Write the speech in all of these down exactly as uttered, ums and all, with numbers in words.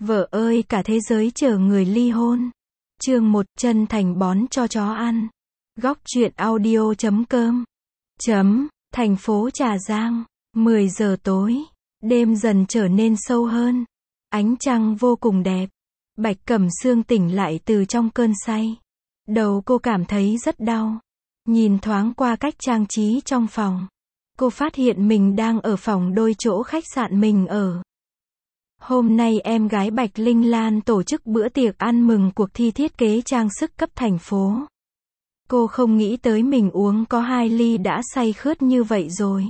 Vợ ơi, cả thế giới chờ người ly hôn. Chương một, chân thành bón cho chó ăn. Góc truyện audio chấm com. Chấm, thành phố Trà Giang. mười giờ tối. Đêm dần trở nên sâu hơn. Ánh trăng vô cùng đẹp. Bạch Cẩm Sương tỉnh lại từ trong cơn say. Đầu cô cảm thấy rất đau. Nhìn thoáng qua cách trang trí trong phòng. Cô phát hiện mình đang ở phòng đôi chỗ khách sạn mình ở. Hôm nay em gái Bạch Linh Lan tổ chức bữa tiệc ăn mừng cuộc thi thiết kế trang sức cấp thành phố. Cô không nghĩ tới mình uống có hai ly đã say khướt như vậy rồi.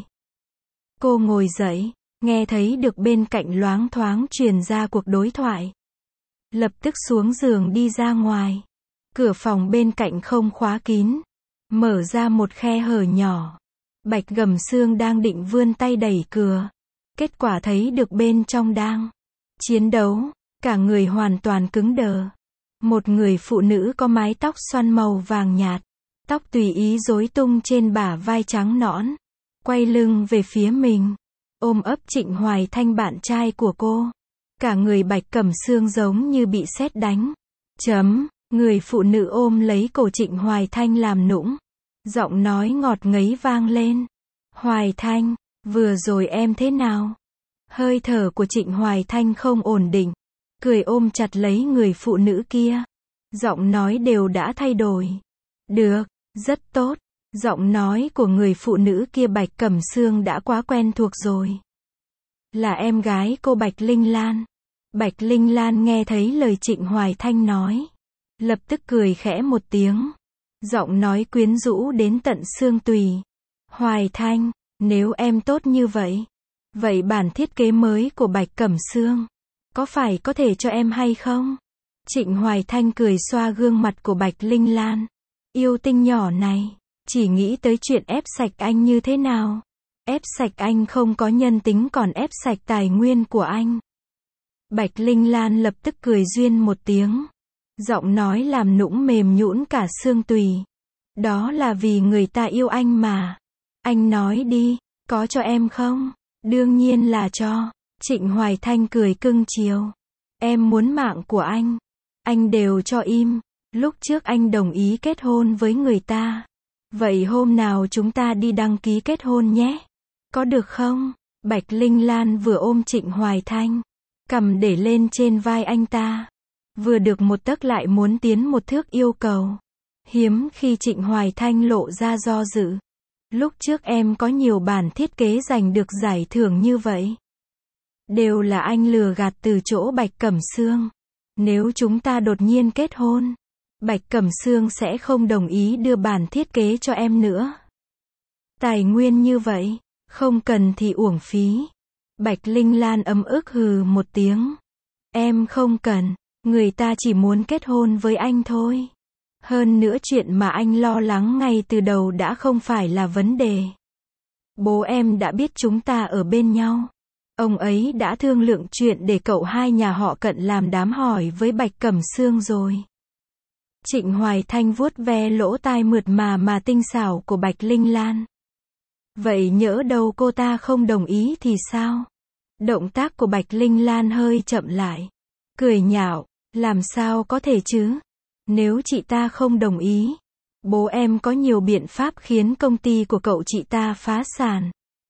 Cô ngồi dậy, nghe thấy được bên cạnh loáng thoáng truyền ra cuộc đối thoại. Lập tức xuống giường đi ra ngoài. Cửa phòng bên cạnh không khóa kín. Mở ra một khe hở nhỏ. Bạch Cẩm Sương đang định vươn tay đẩy cửa. Kết quả thấy được bên trong đang chiến đấu, cả người hoàn toàn cứng đờ. Một người phụ nữ có mái tóc xoăn màu vàng nhạt, tóc tùy ý rối tung trên bả vai trắng nõn, quay lưng về phía mình, ôm ấp Trịnh Hoài Thanh bạn trai của cô. Cả người Bạch Cẩm Sương giống như bị sét đánh. Chấm, người phụ nữ ôm lấy cổ Trịnh Hoài Thanh làm nũng. Giọng nói ngọt ngấy vang lên. Hoài Thanh, vừa rồi em thế nào? Hơi thở của Trịnh Hoài Thanh không ổn định. Cười ôm chặt lấy người phụ nữ kia. Giọng nói đều đã thay đổi. Được, rất tốt. Giọng nói của người phụ nữ kia Bạch Cẩm Sương đã quá quen thuộc rồi. Là em gái cô Bạch Linh Lan. Bạch Linh Lan nghe thấy lời Trịnh Hoài Thanh nói. Lập tức cười khẽ một tiếng. Giọng nói quyến rũ đến tận xương tùy. Hoài Thanh, nếu em tốt như vậy, vậy bản thiết kế mới của Bạch Cẩm Sương, có phải có thể cho em hay không? Trịnh Hoài Thanh cười xoa gương mặt của Bạch Linh Lan. Yêu tinh nhỏ này, chỉ nghĩ tới chuyện ép sạch anh như thế nào. Ép sạch anh không có nhân tính còn ép sạch tài nguyên của anh. Bạch Linh Lan lập tức cười duyên một tiếng. Giọng nói làm nũng mềm nhũn cả xương tùy. Đó là vì người ta yêu anh mà. Anh nói đi, có cho em không? Đương nhiên là cho. Trịnh Hoài Thanh cười cưng chiều. Em muốn mạng của anh. Anh đều cho im. Lúc trước anh đồng ý kết hôn với người ta. Vậy hôm nào chúng ta đi đăng ký kết hôn nhé. Có được không? Bạch Linh Lan vừa ôm Trịnh Hoài Thanh, cầm để lên trên vai anh ta. Vừa được một tấc lại muốn tiến một thước yêu cầu. Hiếm khi Trịnh Hoài Thanh lộ ra do dự. Lúc trước em có nhiều bản thiết kế giành được giải thưởng như vậy. Đều là anh lừa gạt từ chỗ Bạch Cẩm Sương. Nếu chúng ta đột nhiên kết hôn, Bạch Cẩm Sương sẽ không đồng ý đưa bản thiết kế cho em nữa. Tài nguyên như vậy, không cần thì uổng phí. Bạch Linh Lan ấm ức hừ một tiếng. Em không cần, người ta chỉ muốn kết hôn với anh thôi. Hơn nữa chuyện mà anh lo lắng ngay từ đầu đã không phải là vấn đề. Bố em đã biết chúng ta ở bên nhau. Ông ấy đã thương lượng chuyện để cậu hai nhà họ Cận làm đám hỏi với Bạch Cẩm Sương rồi. Trịnh Hoài Thanh vuốt ve lỗ tai mượt mà mà tinh xảo của Bạch Linh Lan. Vậy nhỡ đâu cô ta không đồng ý thì sao? Động tác của Bạch Linh Lan hơi chậm lại. Cười nhạo, làm sao có thể chứ? Nếu chị ta không đồng ý, bố em có nhiều biện pháp khiến công ty của cậu chị ta phá sản.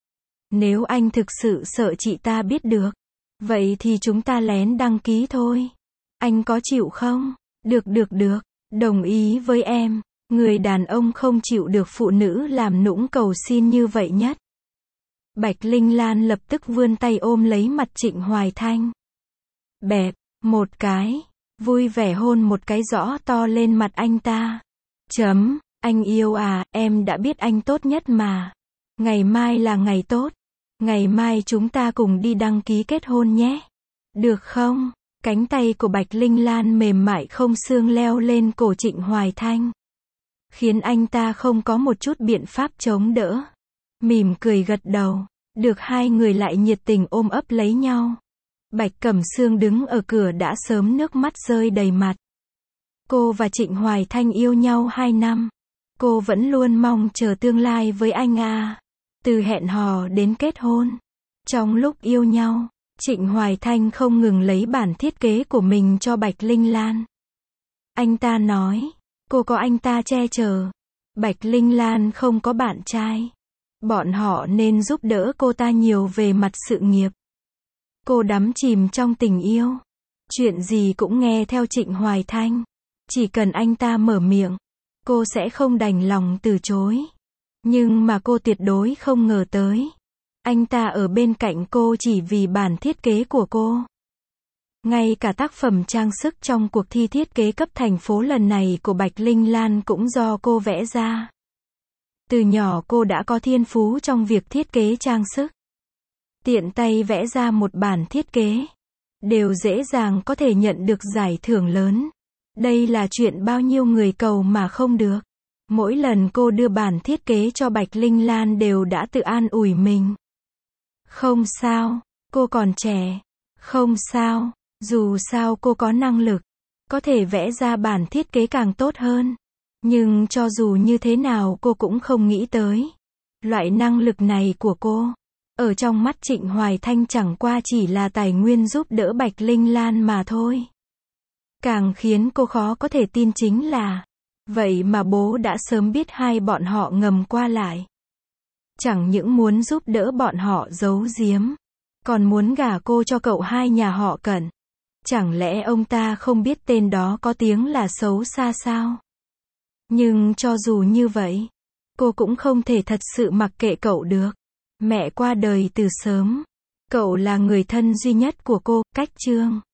Nếu anh thực sự sợ chị ta biết được, vậy thì chúng ta lén đăng ký thôi. Anh có chịu không? Được được được, đồng ý với em. Người đàn ông không chịu được phụ nữ làm nũng cầu xin như vậy nhất. Bạch Linh Lan lập tức vươn tay ôm lấy mặt Trịnh Hoài Thanh. Bẹp, một cái. Vui vẻ hôn một cái rõ to lên mặt anh ta. Chấm, anh yêu à, em đã biết anh tốt nhất mà. Ngày mai là ngày tốt. Ngày mai chúng ta cùng đi đăng ký kết hôn nhé. Được không? Cánh tay của Bạch Linh Lan mềm mại không xương leo lên cổ Trịnh Hoài Thanh. Khiến anh ta không có một chút biện pháp chống đỡ. Mỉm cười gật đầu. Được hai người lại nhiệt tình ôm ấp lấy nhau. Bạch Cẩm Sương đứng ở cửa đã sớm nước mắt rơi đầy mặt. Cô và Trịnh Hoài Thanh yêu nhau hai năm. Cô vẫn luôn mong chờ tương lai với anh à. Từ hẹn hò đến kết hôn. Trong lúc yêu nhau, Trịnh Hoài Thanh không ngừng lấy bản thiết kế của mình cho Bạch Linh Lan. Anh ta nói, cô có anh ta che chở. Bạch Linh Lan không có bạn trai. Bọn họ nên giúp đỡ cô ta nhiều về mặt sự nghiệp. Cô đắm chìm trong tình yêu. Chuyện gì cũng nghe theo Trịnh Hoài Thanh. Chỉ cần anh ta mở miệng, cô sẽ không đành lòng từ chối. Nhưng mà cô tuyệt đối không ngờ tới. Anh ta ở bên cạnh cô chỉ vì bản thiết kế của cô. Ngay cả tác phẩm trang sức trong cuộc thi thiết kế cấp thành phố lần này của Bạch Linh Lan cũng do cô vẽ ra. Từ nhỏ cô đã có thiên phú trong việc thiết kế trang sức. Tiện tay vẽ ra một bản thiết kế, đều dễ dàng có thể nhận được giải thưởng lớn. Đây là chuyện bao nhiêu người cầu mà không được. Mỗi lần cô đưa bản thiết kế cho Bạch Linh Lan đều đã tự an ủi mình. Không sao, cô còn trẻ. Không sao, dù sao cô có năng lực, có thể vẽ ra bản thiết kế càng tốt hơn. Nhưng cho dù như thế nào cô cũng không nghĩ tới. Loại năng lực này của cô, ở trong mắt Trịnh Hoài Thanh chẳng qua chỉ là tài nguyên giúp đỡ Bạch Linh Lan mà thôi. Càng khiến cô khó có thể tin chính là, vậy mà bố đã sớm biết hai bọn họ ngầm qua lại. Chẳng những muốn giúp đỡ bọn họ giấu giếm, còn muốn gả cô cho cậu hai nhà họ Cận. Chẳng lẽ ông ta không biết tên đó có tiếng là xấu xa sao? Nhưng cho dù như vậy, cô cũng không thể thật sự mặc kệ cậu được. Mẹ qua đời từ sớm. Cậu là người thân duy nhất của cô, cách Trương